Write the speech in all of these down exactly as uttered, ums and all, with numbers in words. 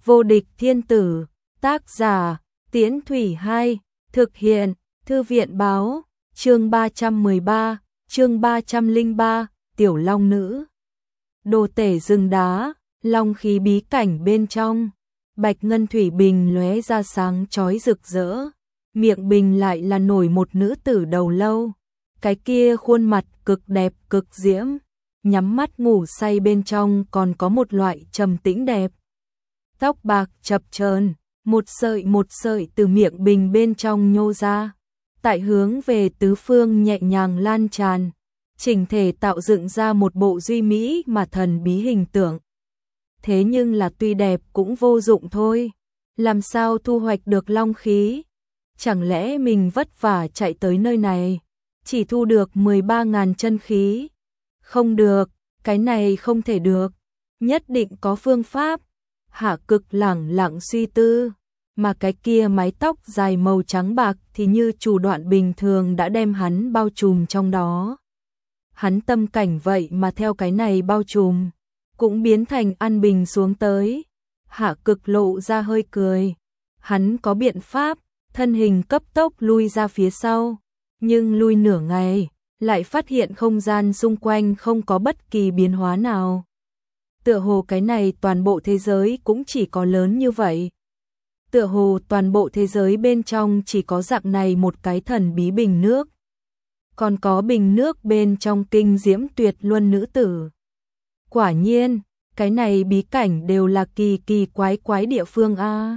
Vô địch thiên tử, tác giả, Tiễn Thủy hai, thực hiện, Thư viện báo, chương ba trăm mười ba, chương ba trăm lẻ ba, Tiểu Long Nữ. Đồ tể rừng đá, long khí bí cảnh bên trong, bạch ngân thủy bình lóe ra sáng chói rực rỡ, miệng bình lại là nổi một nữ tử đầu lâu, cái kia khuôn mặt cực đẹp cực diễm, nhắm mắt ngủ say bên trong còn có một loại trầm tĩnh đẹp. Tóc bạc chập chờn, một sợi một sợi từ miệng bình bên trong nhô ra, tại hướng về tứ phương nhẹ nhàng lan tràn, chỉnh thể tạo dựng ra một bộ duy mỹ mà thần bí hình tượng. Thế nhưng là tuy đẹp cũng vô dụng thôi, làm sao thu hoạch được long khí? Chẳng lẽ mình vất vả chạy tới nơi này, chỉ thu được mười ba ngàn chân khí? Không được, cái này không thể được, nhất định có phương pháp. Hạ Cực lẳng lặng suy tư, mà cái kia mái tóc dài màu trắng bạc thì như chủ đoạn bình thường đã đem hắn bao trùm trong đó. Hắn tâm cảnh vậy mà theo cái này bao trùm, cũng biến thành an bình xuống tới. Hạ Cực lộ ra hơi cười, hắn có biện pháp, thân hình cấp tốc lui ra phía sau, nhưng lui nửa ngày, lại phát hiện không gian xung quanh không có bất kỳ biến hóa nào. Tựa hồ cái này toàn bộ thế giới cũng chỉ có lớn như vậy. Tựa hồ toàn bộ thế giới bên trong chỉ có dạng này một cái thần bí bình nước. Còn có bình nước bên trong kinh diễm tuyệt luân nữ tử. Quả nhiên, cái này bí cảnh đều là kỳ kỳ quái quái địa phương a.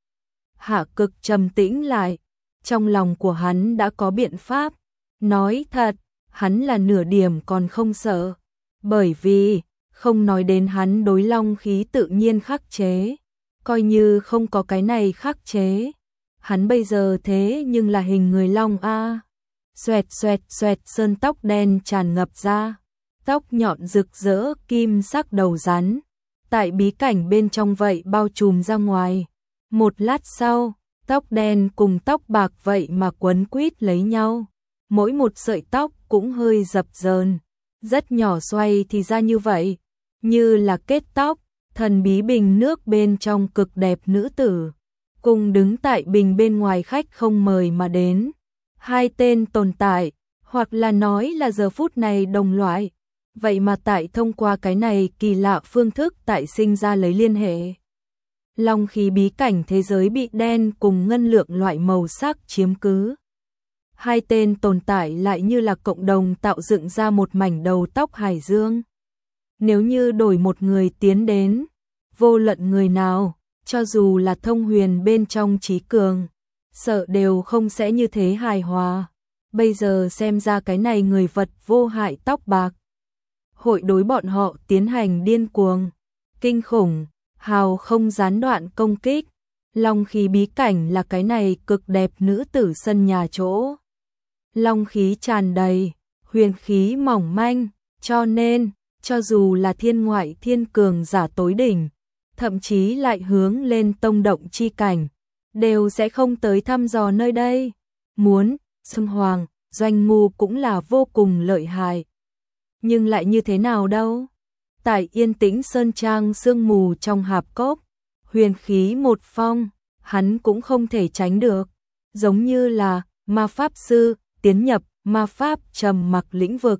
Hạ Cực trầm tĩnh lại, trong lòng của hắn đã có biện pháp. Nói thật, hắn là nửa điểm còn không sợ, bởi vì không nói đến hắn đối long khí tự nhiên khắc chế, coi như không có cái này khắc chế, hắn bây giờ thế nhưng là hình người long a. Xoẹt xoẹt xoẹt sơn tóc đen tràn ngập ra, tóc nhọn rực rỡ kim sắc đầu rắn, tại bí cảnh bên trong vậy bao trùm ra ngoài. Một lát sau, tóc đen cùng tóc bạc vậy mà quấn quýt lấy nhau, mỗi một sợi tóc cũng hơi dập dờn, rất nhỏ xoay thì ra như vậy, như là kết tóc. Thần bí bình nước bên trong cực đẹp nữ tử, cùng đứng tại bình bên ngoài khách không mời mà đến. Hai tên tồn tại, hoặc là nói là giờ phút này đồng loại, vậy mà tại thông qua cái này kỳ lạ phương thức tại sinh ra lấy liên hệ. Long khí bí cảnh thế giới bị đen cùng ngân lượng loại màu sắc chiếm cứ. Hai tên tồn tại lại như là cộng đồng tạo dựng ra một mảnh đầu tóc hải dương. Nếu như đổi một người tiến đến, vô luận người nào, cho dù là thông huyền bên trong trí cường, sợ đều không sẽ như thế hài hòa. Bây giờ xem ra cái này người vật vô hại tóc bạc, hội đối bọn họ tiến hành điên cuồng, kinh khủng, hào không gián đoạn công kích. Long khí bí cảnh là cái này cực đẹp nữ tử sân nhà chỗ. Long khí tràn đầy, huyền khí mỏng manh, cho nên cho dù là thiên ngoại thiên cường giả tối đỉnh, thậm chí lại hướng lên tông động chi cảnh, đều sẽ không tới thăm dò nơi đây. Muốn xưng hoàng, doanh ngu cũng là vô cùng lợi hại. Nhưng lại như thế nào đâu? Tại yên tĩnh sơn trang sương mù trong hạp cốc, huyền khí một phong, hắn cũng không thể tránh được. Giống như là ma pháp sư tiến nhập ma pháp trầm mặc lĩnh vực.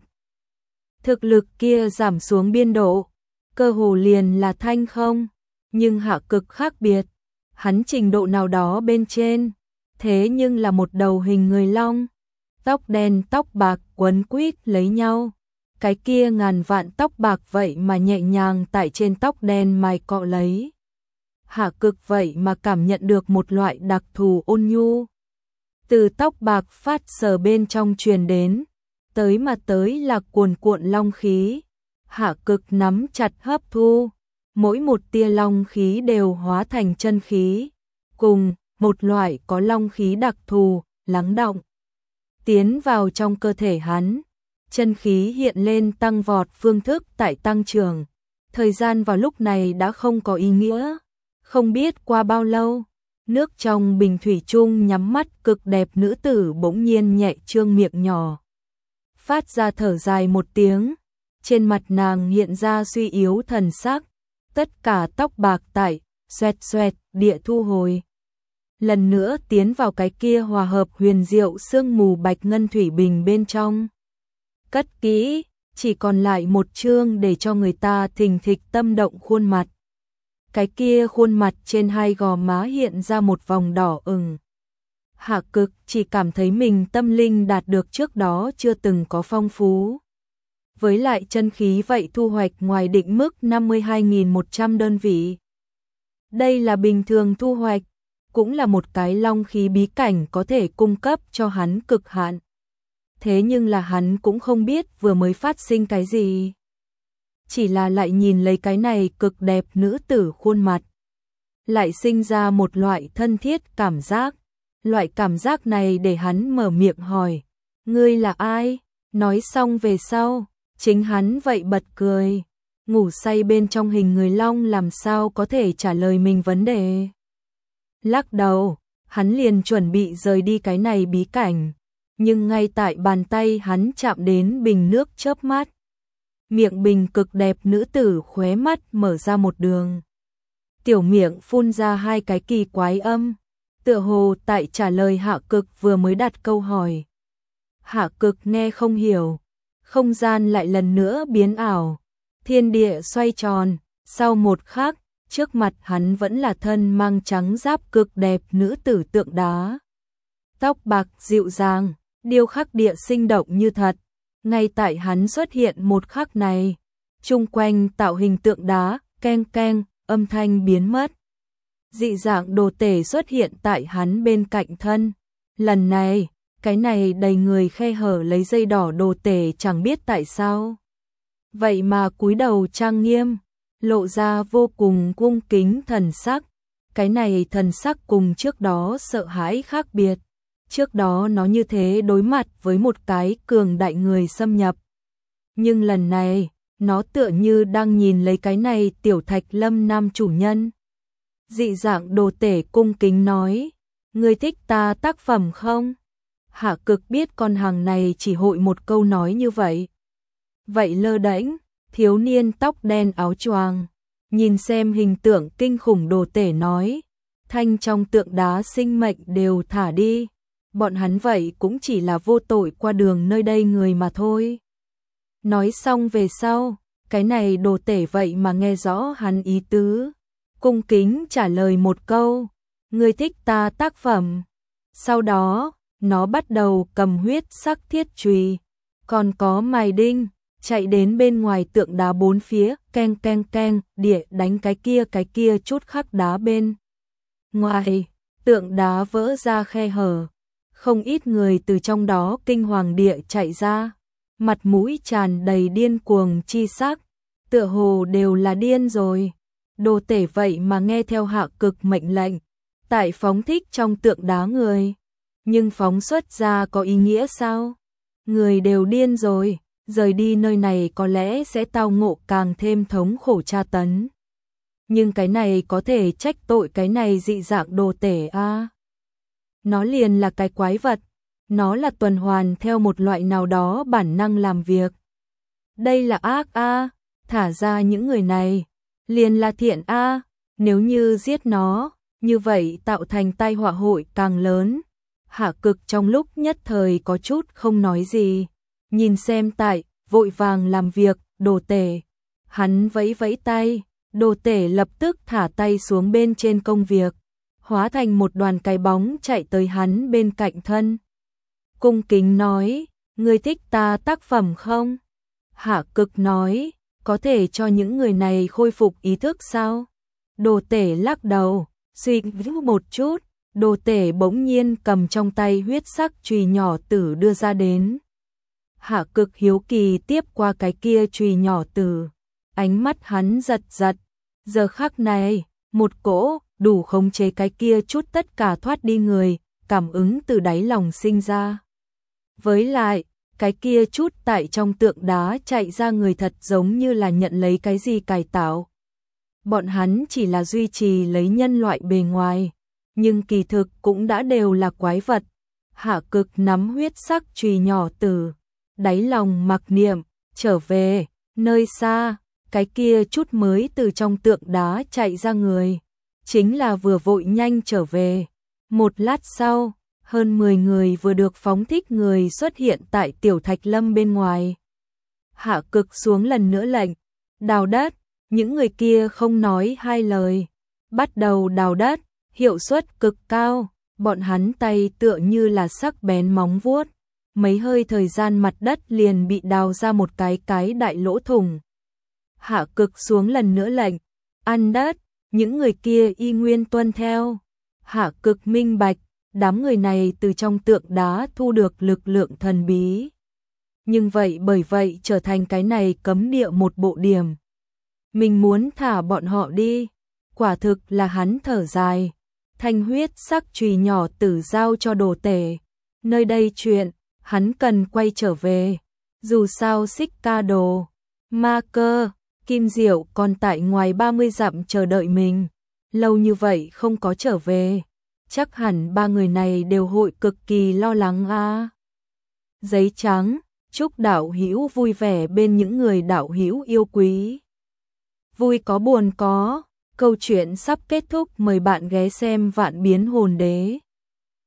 Thực lực kia giảm xuống biên độ, cơ hồ liền là thanh không, nhưng Hạ Cực khác biệt, hắn trình độ nào đó bên trên, thế nhưng là một đầu hình người long, tóc đen tóc bạc quấn quýt lấy nhau, cái kia ngàn vạn tóc bạc vậy mà nhẹ nhàng tại trên tóc đen mài cọ lấy. Hạ Cực vậy mà cảm nhận được một loại đặc thù ôn nhu, từ tóc bạc phát sờ bên trong truyền đến. Tới mà tới là cuồn cuộn long khí, Hạ Cực nắm chặt hấp thu, mỗi một tia long khí đều hóa thành chân khí, cùng một loại có long khí đặc thù, lắng đọng, tiến vào trong cơ thể hắn. Chân khí hiện lên tăng vọt phương thức tại tăng trưởng, thời gian vào lúc này đã không có ý nghĩa, không biết qua bao lâu, nước trong bình thủy chung nhắm mắt cực đẹp nữ tử bỗng nhiên nhẹ trương miệng nhỏ, phát ra thở dài một tiếng, trên mặt nàng hiện ra suy yếu thần sắc, tất cả tóc bạc tại xoẹt xoẹt, địa thu hồi. Lần nữa tiến vào cái kia hòa hợp huyền diệu sương mù bạch ngân thủy bình bên trong. Cất kỹ, chỉ còn lại một chương để cho người ta thình thịch tâm động khuôn mặt. Cái kia khuôn mặt trên hai gò má hiện ra một vòng đỏ ửng. Hạ Cực chỉ cảm thấy mình tâm linh đạt được trước đó chưa từng có phong phú. Với lại chân khí vậy thu hoạch ngoài định mức năm mươi hai nghìn một trăm đơn vị. Đây là bình thường thu hoạch, cũng là một cái long khí bí cảnh có thể cung cấp cho hắn cực hạn. Thế nhưng là hắn cũng không biết vừa mới phát sinh cái gì. Chỉ là lại nhìn lấy cái này cực đẹp nữ tử khuôn mặt. Lại sinh ra một loại thân thiết cảm giác. Loại cảm giác này để hắn mở miệng hỏi. Ngươi là ai? Nói xong về sau, chính hắn vậy bật cười. Ngủ say bên trong hình người long làm sao có thể trả lời mình vấn đề. Lắc đầu, hắn liền chuẩn bị rời đi cái này bí cảnh. Nhưng ngay tại bàn tay hắn chạm đến bình nước chớp mắt. Miệng bình cực đẹp nữ tử khóe mắt mở ra một đường. Tiểu miệng phun ra hai cái kỳ quái âm. Tựa hồ tại trả lời Hạ Cực vừa mới đặt câu hỏi. Hạ Cực nghe không hiểu. Không gian lại lần nữa biến ảo. Thiên địa xoay tròn. Sau một khắc, trước mặt hắn vẫn là thân mang trắng giáp cực đẹp nữ tử tượng đá. Tóc bạc dịu dàng, điêu khắc địa sinh động như thật. Ngay tại hắn xuất hiện một khắc này, chung quanh tạo hình tượng đá, keng keng, âm thanh biến mất. Dị dạng đồ tể xuất hiện tại hắn bên cạnh thân. Lần này, cái này đầy người khe hở lấy dây đỏ đồ tể chẳng biết tại sao. Vậy mà cúi đầu trang nghiêm, lộ ra vô cùng cung kính thần sắc. Cái này thần sắc cùng trước đó sợ hãi khác biệt. Trước đó nó như thế đối mặt với một cái cường đại người xâm nhập. Nhưng lần này, nó tựa như đang nhìn lấy cái này tiểu thạch lâm nam chủ nhân. Dị dạng đồ tể cung kính nói, ngươi thích ta tác phẩm không? Hạ Cực biết con hàng này chỉ hội một câu nói như vậy. Vậy lơ đễnh, thiếu niên tóc đen áo choàng, nhìn xem hình tượng kinh khủng đồ tể nói, thanh trong tượng đá sinh mệnh đều thả đi. Bọn hắn vậy cũng chỉ là vô tội qua đường nơi đây người mà thôi. Nói xong về sau, cái này đồ tể vậy mà nghe rõ hắn ý tứ. Cung kính trả lời một câu, ngươi thích ta tác phẩm. Sau đó, nó bắt đầu cầm huyết sắc thiết chùy, còn có mài đinh, chạy đến bên ngoài tượng đá bốn phía, keng keng keng, địa đánh cái kia cái kia chút khắc đá bên. Ngoài, tượng đá vỡ ra khe hở. Không ít người từ trong đó kinh hoàng địa chạy ra, mặt mũi tràn đầy điên cuồng chi sắc, tựa hồ đều là điên rồi. Đồ tể vậy mà nghe theo Hạ Cực mệnh lệnh, tại phóng thích trong tượng đá người. Nhưng phóng xuất ra có ý nghĩa sao? Người đều điên rồi, rời đi nơi này có lẽ sẽ tao ngộ càng thêm thống khổ tra tấn. Nhưng cái này có thể trách tội cái này dị dạng đồ tể a. À? Nó liền là cái quái vật, nó là tuần hoàn theo một loại nào đó bản năng làm việc. Đây là ác a, à, thả ra những người này, liền là thiện a, à, nếu như giết nó, như vậy tạo thành tai họa hội càng lớn. Hạ Cực trong lúc nhất thời có chút không nói gì, nhìn xem tại, vội vàng làm việc, đồ tể. Hắn vẫy vẫy tay, đồ tể lập tức thả tay xuống bên trên công việc. Hóa thành một đoàn cái bóng chạy tới hắn bên cạnh thân. Cung kính nói, ngươi thích ta tác phẩm không? Hạ Cực nói, có thể cho những người này khôi phục ý thức sao? Đồ tể lắc đầu, suy nghĩ một chút, đồ tể bỗng nhiên cầm trong tay huyết sắc chùy nhỏ tử đưa ra đến. Hạ Cực hiếu kỳ tiếp qua cái kia chùy nhỏ tử, ánh mắt hắn giật giật, giờ khắc này, một cỗ đủ khống chế cái kia chút tất cả thoát đi người, cảm ứng từ đáy lòng sinh ra. Với lại, cái kia chút tại trong tượng đá chạy ra người thật giống như là nhận lấy cái gì cải tạo. Bọn hắn chỉ là duy trì lấy nhân loại bề ngoài, nhưng kỳ thực cũng đã đều là quái vật. Hạ Cực nắm huyết sắc chùy nhỏ tử, đáy lòng mặc niệm, trở về, nơi xa, cái kia chút mới từ trong tượng đá chạy ra người. chính là vừa vội nhanh trở về. Một lát sau, hơn mười người vừa được phóng thích người xuất hiện tại Tiểu Thạch Lâm bên ngoài. Hạ Cực xuống lần nữa lệnh, đào đất, những người kia không nói hai lời, bắt đầu đào đất, hiệu suất cực cao, bọn hắn tay tựa như là sắc bén móng vuốt, mấy hơi thời gian mặt đất liền bị đào ra một cái cái đại lỗ thủng. Hạ Cực xuống lần nữa lệnh, ăn đất, những người kia y nguyên tuân theo. Hạ Cực minh bạch, đám người này từ trong tượng đá thu được lực lượng thần bí. Nhưng vậy bởi vậy trở thành cái này cấm địa một bộ điểm. Mình muốn thả bọn họ đi, quả thực là hắn thở dài. Thanh huyết sắc chùy nhỏ tử giao cho đồ tể. Nơi đây chuyện, hắn cần quay trở về. Dù sao Xích Ca Đồ, Ma Cơ, Kim Diệu còn tại ngoài ba mươi dặm chờ đợi mình. Lâu như vậy không có trở về. Chắc hẳn ba người này đều hội cực kỳ lo lắng a. À. Giấy trắng, chúc đạo hữu vui vẻ bên những người đạo hữu yêu quý. Vui có buồn có, câu chuyện sắp kết thúc, mời bạn ghé xem Vạn Biến Hồn Đế.